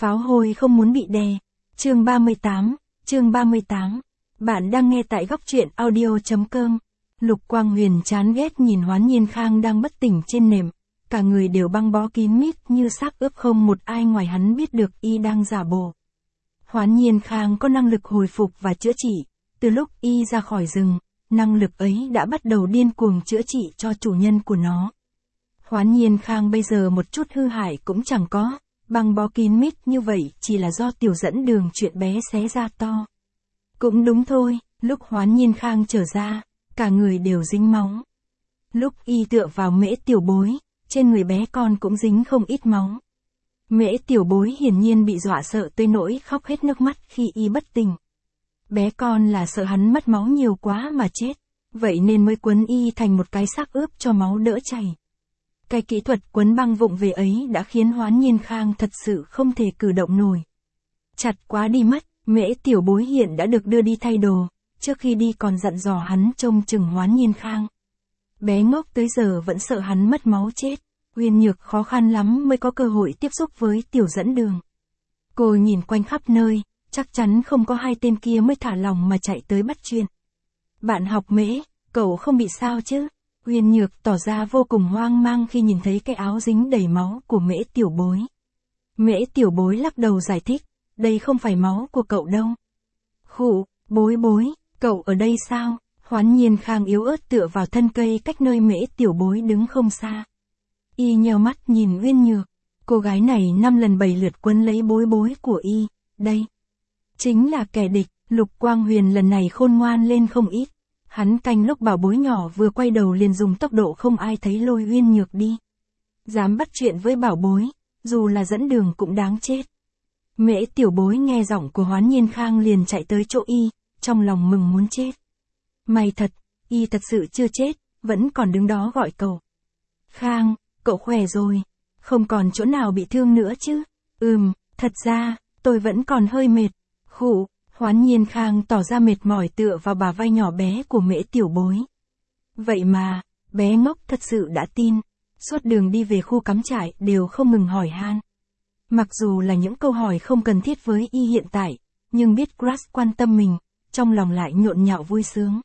Pháo hôi không muốn bị đè. Chương 38. Bạn đang nghe tại góc truyện audio.com. Lục Quang Huyền chán ghét nhìn Hoán Nhiên Khang đang bất tỉnh trên nệm, cả người đều băng bó kín mít như xác ướp, không một ai ngoài hắn biết được y đang giả bộ. Hoán Nhiên Khang có năng lực hồi phục và chữa trị, từ lúc y ra khỏi rừng, năng lực ấy đã bắt đầu điên cuồng chữa trị cho chủ nhân của nó. Hoán Nhiên Khang bây giờ một chút hư hại cũng chẳng có, băng bó kín mít như vậy chỉ là do Tiểu Dẫn Đường chuyện bé xé ra to. Cũng đúng thôi, lúc Hoán Nhiên Khang trở ra, cả người đều dính máu. Lúc y tựa vào Mễ Tiểu Bối, trên người bé con cũng dính không ít máu. Mễ Tiểu Bối hiển nhiên bị dọa sợ tới nỗi khóc hết nước mắt khi y bất tỉnh. Bé con là sợ hắn mất máu nhiều quá mà chết, vậy nên mới quấn y thành một cái xác ướp cho máu đỡ chảy. Cái kỹ thuật quấn băng vụng về ấy đã khiến Hoán Nhiên Khang thật sự không thể cử động nổi. Chặt quá đi mất, Mễ Tiểu Bối hiện đã được đưa đi thay đồ, trước khi đi còn dặn dò hắn trông chừng Hoán Nhiên Khang. Bé ngốc tới giờ vẫn sợ hắn mất máu chết, Uyên Nhược khó khăn lắm mới có cơ hội tiếp xúc với Tiểu Dẫn Đường. Cô nhìn quanh khắp nơi, chắc chắn không có hai tên kia mới thả lòng mà chạy tới bắt chuyện. Bạn học Mễ, cậu không bị sao chứ? Uyên Nhược tỏ ra vô cùng hoang mang khi nhìn thấy cái áo dính đầy máu của Mễ Tiểu Bối. Mễ Tiểu Bối lắc đầu giải thích, đây không phải máu của cậu đâu. Khụ, Bối Bối, cậu ở đây sao? Hoán Nhiên Khang yếu ớt tựa vào thân cây cách nơi Mễ Tiểu Bối đứng không xa. Y nheo mắt nhìn Uyên Nhược, cô gái này 5 lần 7 lượt quấn lấy Bối Bối của y, đây chính là kẻ địch. Lục Quang Huyền lần này khôn ngoan lên không ít. Hắn canh lúc Bảo Bối nhỏ vừa quay đầu liền dùng tốc độ không ai thấy lôi Uyên Nhược đi. Dám bắt chuyện với Bảo Bối, dù là Dẫn Đường cũng đáng chết. Mễ Tiểu Bối nghe giọng của Hoán Nhiên Khang liền chạy tới chỗ y, trong lòng mừng muốn chết. May thật, y thật sự chưa chết, vẫn còn đứng đó gọi cậu. Khang, cậu khỏe rồi, không còn chỗ nào bị thương nữa chứ? Thật ra, tôi vẫn còn hơi mệt. Khụ. Hoán Nhiên Khang tỏ ra mệt mỏi tựa vào bả vai nhỏ bé của Mễ Tiểu Bối. Vậy mà, bé ngốc thật sự đã tin, suốt đường đi về khu cắm trại đều không ngừng hỏi han. Mặc dù là những câu hỏi không cần thiết với y hiện tại, nhưng biết Crush quan tâm mình, trong lòng lại nhộn nhạo vui sướng.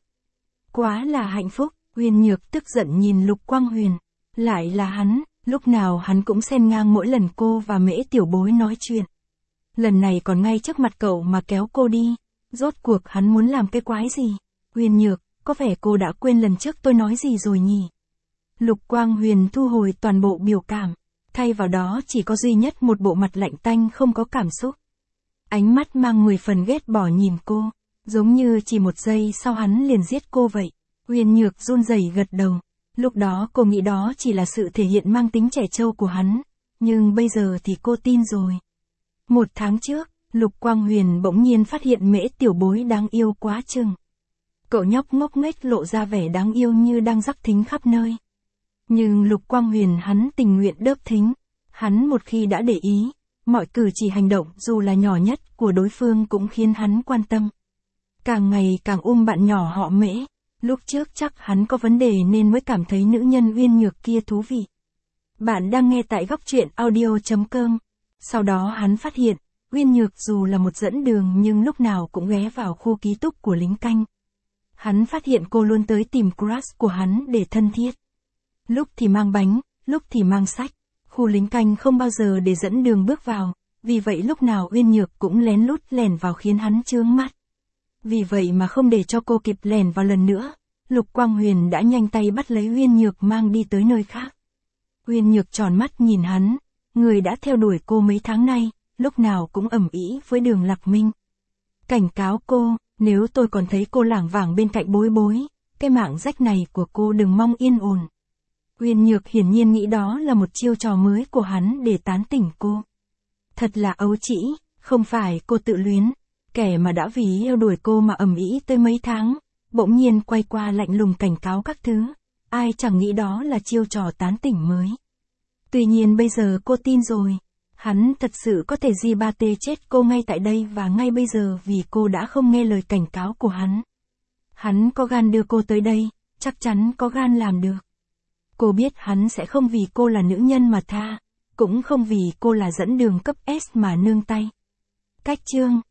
Quá là hạnh phúc. Uyên Nhược tức giận nhìn Lục Quang Huyền, lại là hắn, lúc nào hắn cũng xen ngang mỗi lần cô và Mễ Tiểu Bối nói chuyện. Lần này còn ngay trước mặt cậu mà kéo cô đi, rốt cuộc hắn muốn làm cái quái gì? Uyên Nhược, có vẻ cô đã quên lần trước tôi nói gì rồi nhỉ? Lục Quang Huyền thu hồi toàn bộ biểu cảm, thay vào đó chỉ có duy nhất một bộ mặt lạnh tanh không có cảm xúc. Ánh mắt mang 10 phần ghét bỏ nhìn cô, giống như chỉ một giây sau hắn liền giết cô vậy. Uyên Nhược run rẩy gật đầu, lúc đó cô nghĩ đó chỉ là sự thể hiện mang tính trẻ trâu của hắn, nhưng bây giờ thì cô tin rồi. 1 tháng trước, Lục Quang Huyền bỗng nhiên phát hiện Mễ Tiểu Bối đáng yêu quá chừng. Cậu nhóc ngốc nghếch lộ ra vẻ đáng yêu như đang rắc thính khắp nơi. Nhưng Lục Quang Huyền hắn tình nguyện đớp thính. Hắn một khi đã để ý, mọi cử chỉ hành động dù là nhỏ nhất của đối phương cũng khiến hắn quan tâm. Càng ngày càng bạn nhỏ họ Mễ, lúc trước chắc hắn có vấn đề nên mới cảm thấy nữ nhân Uyên Nhược kia thú vị. Bạn đang nghe tại góc truyện audio.com. Sau đó hắn phát hiện, Uyên Nhược dù là một dẫn đường nhưng lúc nào cũng ghé vào khu ký túc của lính canh. Hắn phát hiện cô luôn tới tìm crush của hắn để thân thiết. Lúc thì mang bánh, lúc thì mang sách. Khu lính canh không bao giờ để dẫn đường bước vào, vì vậy lúc nào Uyên Nhược cũng lén lút lẻn vào khiến hắn chướng mắt. Vì vậy mà không để cho cô kịp lẻn vào lần nữa, Lục Quang Huyền đã nhanh tay bắt lấy Uyên Nhược mang đi tới nơi khác. Uyên Nhược tròn mắt nhìn hắn. Người đã theo đuổi cô mấy tháng nay, lúc nào cũng ầm ĩ với Đường Lạc Minh. Cảnh cáo cô, nếu tôi còn thấy cô lảng vảng bên cạnh Bối Bối, cái mạng rách này của cô đừng mong yên ổn. Uyên Nhược hiển nhiên nghĩ đó là một chiêu trò mới của hắn để tán tỉnh cô. Thật là ấu trĩ, không phải cô tự luyến, kẻ mà đã vì yêu đuổi cô mà ầm ĩ tới mấy tháng, bỗng nhiên quay qua lạnh lùng cảnh cáo các thứ, ai chẳng nghĩ đó là chiêu trò tán tỉnh mới. Tuy nhiên bây giờ cô tin rồi, hắn thật sự có thể ba tê chết cô ngay tại đây và ngay bây giờ vì cô đã không nghe lời cảnh cáo của hắn. Hắn có gan đưa cô tới đây, chắc chắn có gan làm được. Cô biết hắn sẽ không vì cô là nữ nhân mà tha, Cũng không vì cô là dẫn đường cấp S mà nương tay. Cách chương